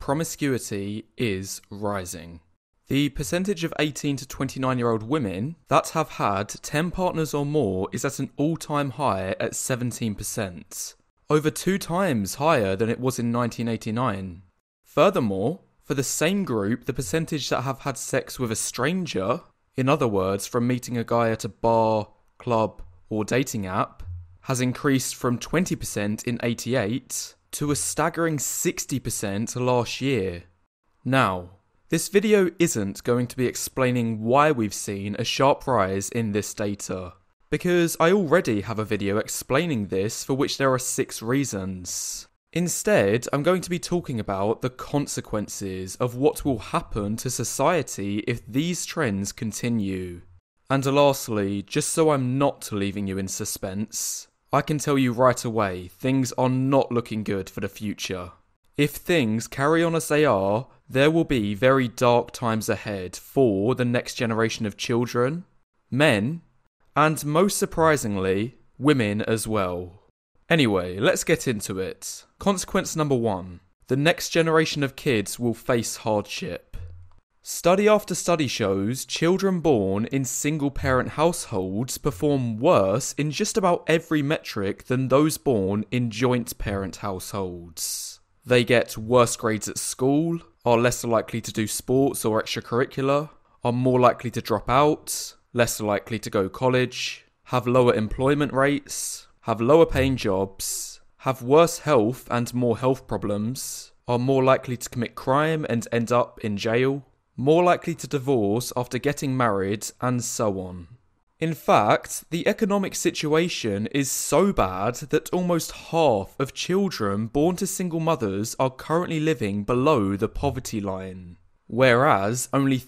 promiscuity is rising. The percentage of 18 to 29-year-old women that have had 10 partners or more is at an all-time high at 17%, over 2 times higher than it was in 1989. Furthermore, for the same group, the percentage that have had sex with a stranger, in other words, from meeting a guy at a bar, club, or dating app, has increased from 20% in '88 to a staggering 60% last year. Now, this video isn't going to be explaining why we've seen a sharp rise in this data, because I already have a video explaining this for which there are 6 reasons. Instead, I'm going to be talking about the consequences of what will happen to society if these trends continue. And lastly, just so I'm not leaving you in suspense, I can tell you right away, things are not looking good for the future. If things carry on as they are, there will be very dark times ahead for the next generation of children, men, and most surprisingly, women as well. Anyway, let's get into it. Consequence number 1. The next generation of kids will face hardship. Study after study shows children born in single-parent households perform worse in just about every metric than those born in joint-parent households. They get worse grades at school, are less likely to do sports or extracurricular, are more likely to drop out, less likely to go college, have lower employment rates, have lower paying jobs, have worse health and more health problems, are more likely to commit crime and end up in jail, more likely to divorce after getting married, and so on. In fact, the economic situation is so bad that almost half of children born to single mothers are currently living below the poverty line, whereas only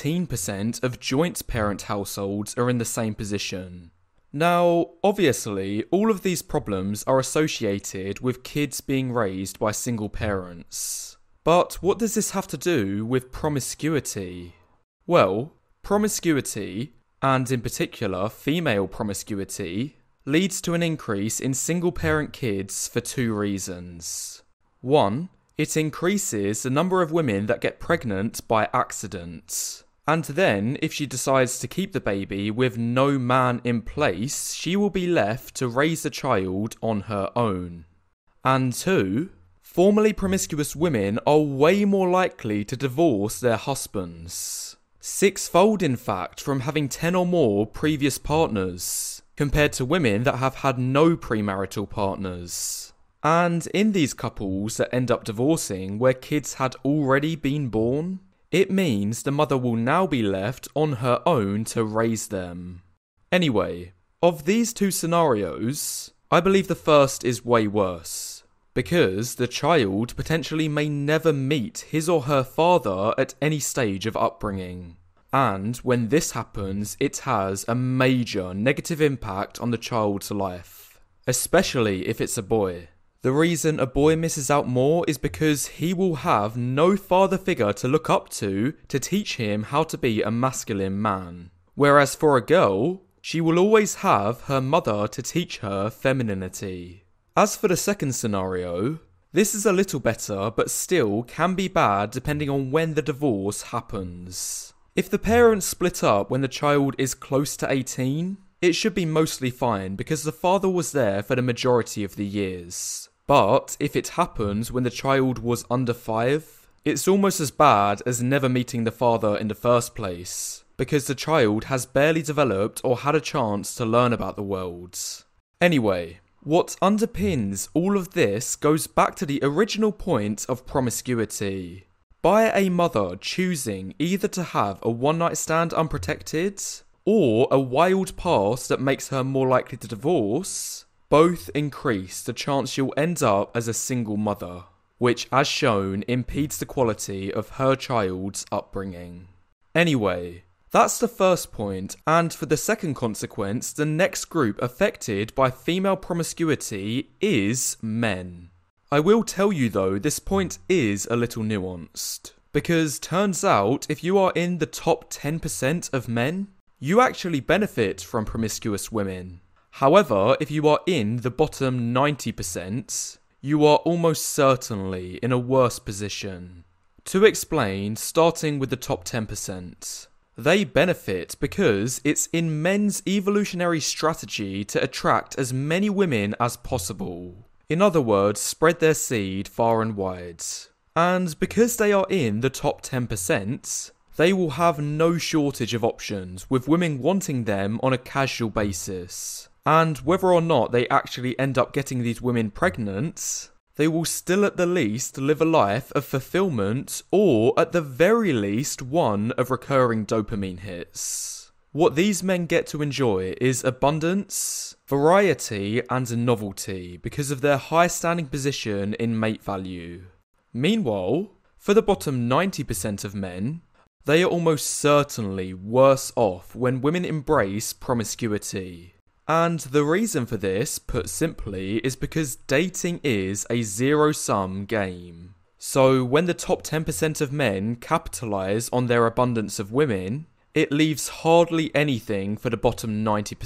13% of joint parent households are in the same position. Now, obviously, all of these problems are associated with kids being raised by single parents. But what does this have to do with promiscuity? Well, promiscuity, and in particular female promiscuity, leads to an increase in single-parent kids for 2 reasons. 1, it increases the number of women that get pregnant by accident. And then, if she decides to keep the baby with no man in place, she will be left to raise the child on her own. And 2, formerly promiscuous women are way more likely to divorce their husbands. 6-fold in fact from having 10 or more previous partners, compared to women that have had no premarital partners. And in these couples that end up divorcing where kids had already been born, it means the mother will now be left on her own to raise them. Anyway, of these 2 scenarios, I believe the first is way worse, because the child potentially may never meet his or her father at any stage of upbringing. And when this happens, it has a major negative impact on the child's life, especially if it's a boy. The reason a boy misses out more is because he will have no father figure to look up to teach him how to be a masculine man. Whereas for a girl, she will always have her mother to teach her femininity. As for the second scenario, this is a little better but still can be bad depending on when the divorce happens. If the parents split up when the child is close to 18, it should be mostly fine because the father was there for the majority of the years. But if it happens when the child was under 5, it's almost as bad as never meeting the father in the first place, because the child has barely developed or had a chance to learn about the world. Anyway, what underpins all of this goes back to the original point of promiscuity. By a mother choosing either to have a one-night stand unprotected, or a wild past that makes her more likely to divorce, both increase the chance she'll end up as a single mother, which as shown impedes the quality of her child's upbringing. Anyway, that's the first point, and for the second consequence, the next group affected by female promiscuity is men. I will tell you though, this point is a little nuanced, because turns out if you are in the top 10% of men, you actually benefit from promiscuous women. However, if you are in the bottom 90%, you are almost certainly in a worse position. To explain, starting with the top 10%. They benefit because it's in men's evolutionary strategy to attract as many women as possible. In other words, spread their seed far and wide. And because they are in the top 10%, they will have no shortage of options, with women wanting them on a casual basis. And whether or not they actually end up getting these women pregnant, they will still at the least live a life of fulfillment, or at the very least one of recurring dopamine hits. What these men get to enjoy is abundance, variety and novelty because of their high standing position in mate value. Meanwhile, for the bottom 90% of men, they are almost certainly worse off when women embrace promiscuity. And the reason for this, put simply, is because dating is a zero-sum game. So when the top 10% of men capitalise on their abundance of women, it leaves hardly anything for the bottom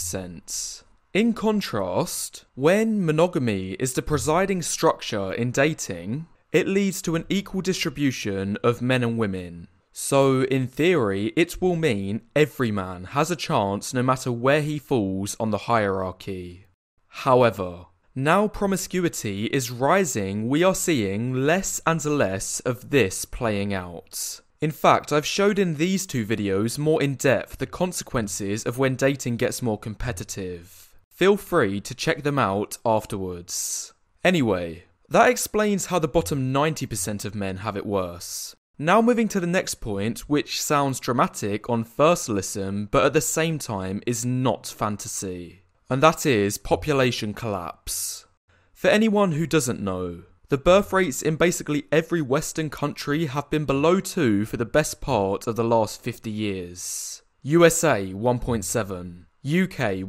90%. In contrast, when monogamy is the presiding structure in dating, it leads to an equal distribution of men and women. So, in theory, it will mean every man has a chance no matter where he falls on the hierarchy. However, now promiscuity is rising, we are seeing less and less of this playing out. In fact, I've showed in these two videos more in depth the consequences of when dating gets more competitive. Feel free to check them out afterwards. Anyway, that explains how the bottom 90% of men have it worse. Now moving to the next point, which sounds dramatic on first listen, but at the same time is not fantasy. And that is population collapse. For anyone who doesn't know, the birth rates in basically every Western country have been below 2 for the best part of the last 50 years. USA 1.7, UK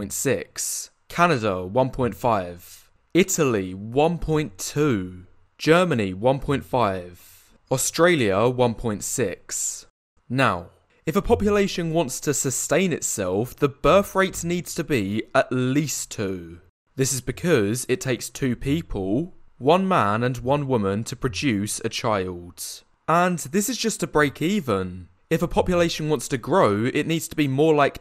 1.6, Canada 1.5, Italy 1.2, Germany 1.5, Australia 1.6. Now, if a population wants to sustain itself, the birth rate needs to be at least 2. This is because it takes 2 people, 1 man and 1 woman to produce a child. And this is just to break even. If a population wants to grow, it needs to be more like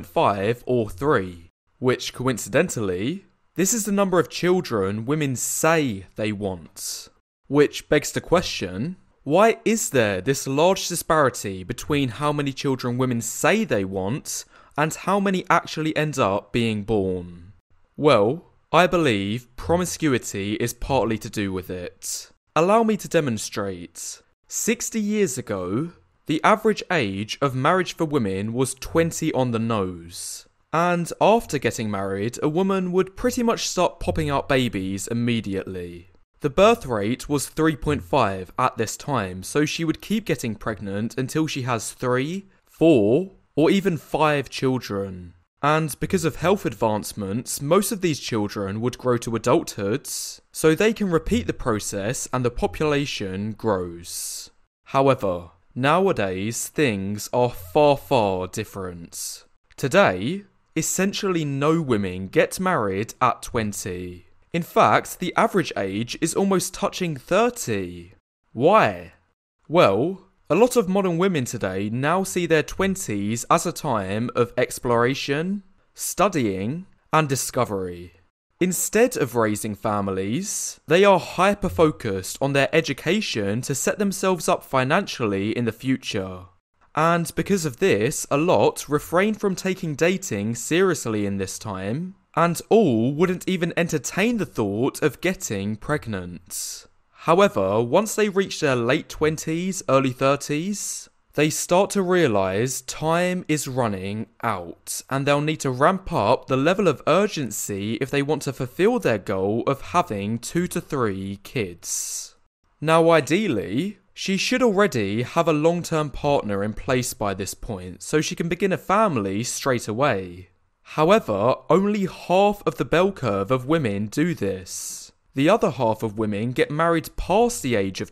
2.5 or 3. Which, coincidentally, this is the number of children women say they want. Which begs the question, why is there this large disparity between how many children women say they want and how many actually end up being born? Well, I believe promiscuity is partly to do with it. Allow me to demonstrate. 60 years ago, the average age of marriage for women was 20 on the nose. And after getting married, a woman would pretty much start popping out babies immediately. The birth rate was 3.5 at this time, so she would keep getting pregnant until she has 3, 4, or even 5 children. And because of health advancements, most of these children would grow to adulthood, so they can repeat the process and the population grows. However, nowadays things are far different. Today, essentially no women get married at 20. In fact, the average age is almost touching 30. Why? Well, a lot of modern women today now see their 20s as a time of exploration, studying, and discovery. Instead of raising families, they are hyper-focused on their education to set themselves up financially in the future. And because of this, a lot refrain from taking dating seriously in this time, and all wouldn't even entertain the thought of getting pregnant. However, once they reach their late 20s, early 30s, they start to realise time is running out, and they'll need to ramp up the level of urgency if they want to fulfil their goal of having 2 to 3 kids. Now ideally, she should already have a long-term partner in place by this point, so she can begin a family straight away. However, only half of the bell curve of women do this. The other half of women get married past the age of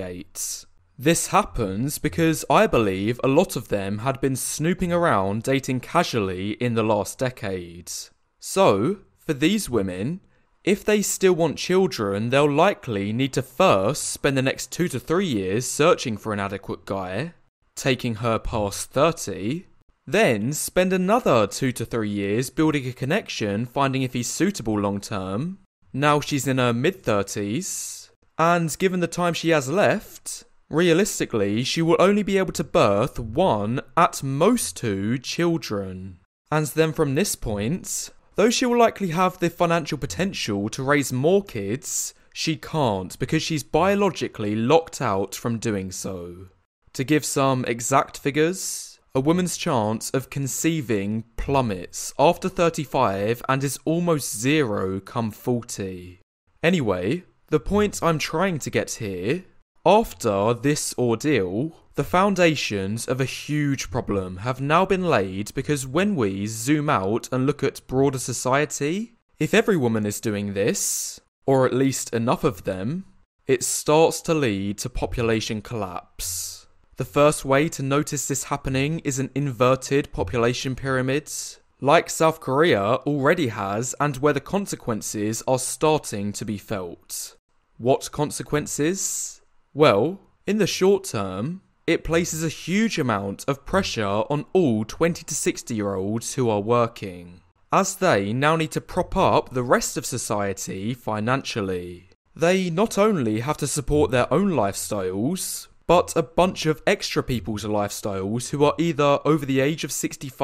28. This happens because I believe a lot of them had been snooping around dating casually in the last decade. So, for these women, if they still want children, they'll likely need to first spend the next 2 to 3 years searching for an adequate guy, taking her past 30, then spend another 2 to 3 years building a connection, finding if he's suitable long term. Now she's in her mid-30s, and given the time she has left, realistically, she will only be able to birth 1, at most 2, children. And then from this point, though she will likely have the financial potential to raise more kids, she can't because she's biologically locked out from doing so. To give some exact figures, a woman's chance of conceiving plummets after 35 and is almost 0 come 40. Anyway, the point I'm trying to get here, after this ordeal, the foundations of a huge problem have now been laid because when we zoom out and look at broader society, if every woman is doing this, or at least enough of them, it starts to lead to population collapse. The first way to notice this happening is an inverted population pyramid, like South Korea already has and where the consequences are starting to be felt. What consequences? Well, in the short term, it places a huge amount of pressure on all 20 to 60-year-olds who are working, as they now need to prop up the rest of society financially. They not only have to support their own lifestyles, but a bunch of extra people's lifestyles who are either over the age of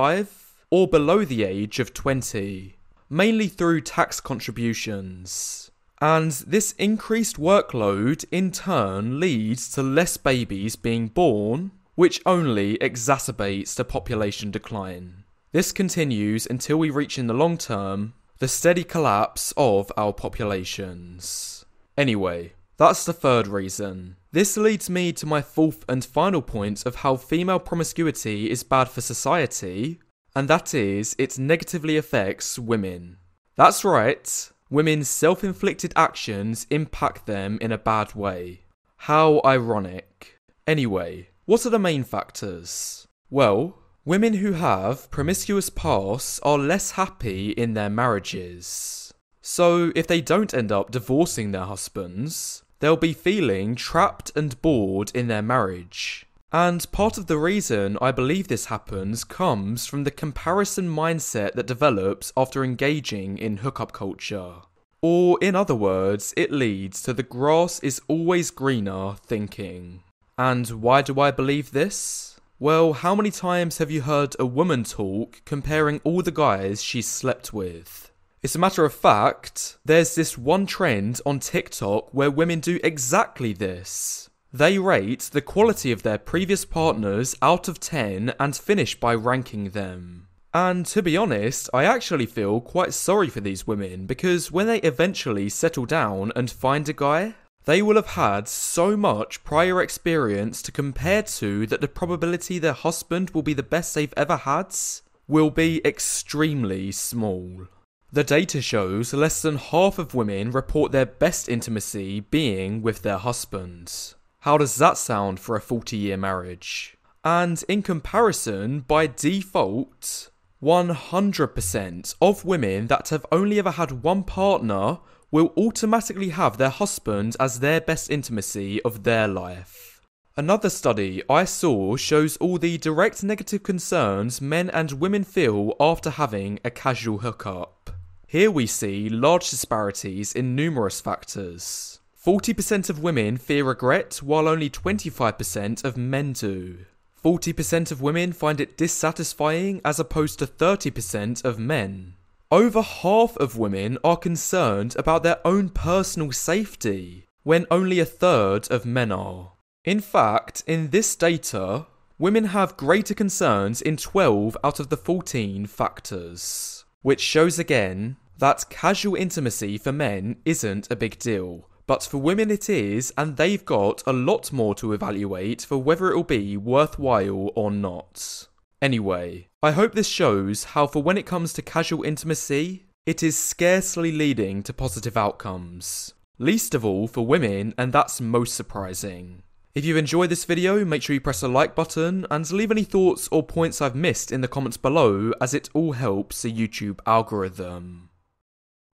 65 or below the age of 20, mainly through tax contributions. And this increased workload in turn leads to less babies being born, which only exacerbates the population decline. This continues until we reach in the long term the steady collapse of our populations. Anyway, that's the third reason. This leads me to my fourth and final point of how female promiscuity is bad for society, and that is it negatively affects women. That's right. Women's self-inflicted actions impact them in a bad way. How ironic. Anyway, what are the main factors? Well, women who have promiscuous pasts are less happy in their marriages. So if they don't end up divorcing their husbands, they'll be feeling trapped and bored in their marriage. And part of the reason I believe this happens comes from the comparison mindset that develops after engaging in hookup culture. Or in other words, it leads to the grass is always greener thinking. And why do I believe this? Well, how many times have you heard a woman talk comparing all the guys she's slept with? As a matter of fact, there's this one trend on TikTok where women do exactly this. They rate the quality of their previous partners out of 10 and finish by ranking them. And to be honest, I actually feel quite sorry for these women because when they eventually settle down and find a guy, they will have had so much prior experience to compare to that the probability their husband will be the best they've ever had will be extremely small. The data shows less than half of women report their best intimacy being with their husbands. How does that sound for a 40-year marriage? And in comparison, by default, 100% of women that have only ever had one partner will automatically have their husband as their best intimacy of their life. Another study I saw shows all the direct negative concerns men and women feel after having a casual hookup. Here we see large disparities in numerous factors. 40% of women fear regret, while only 25% of men do. 40% of women find it dissatisfying as opposed to 30% of men. Over half of women are concerned about their own personal safety, when only a third of men are. In fact, in this data, women have greater concerns in 12 out of the 14 factors, which shows again that casual intimacy for men isn't a big deal. But for women it is, and they've got a lot more to evaluate for whether it will be worthwhile or not. Anyway, I hope this shows how for when it comes to casual intimacy, it is scarcely leading to positive outcomes. Least of all for women, and that's most surprising. If you enjoyed this video, make sure you press the like button and leave any thoughts or points I've missed in the comments below, as it all helps the YouTube algorithm.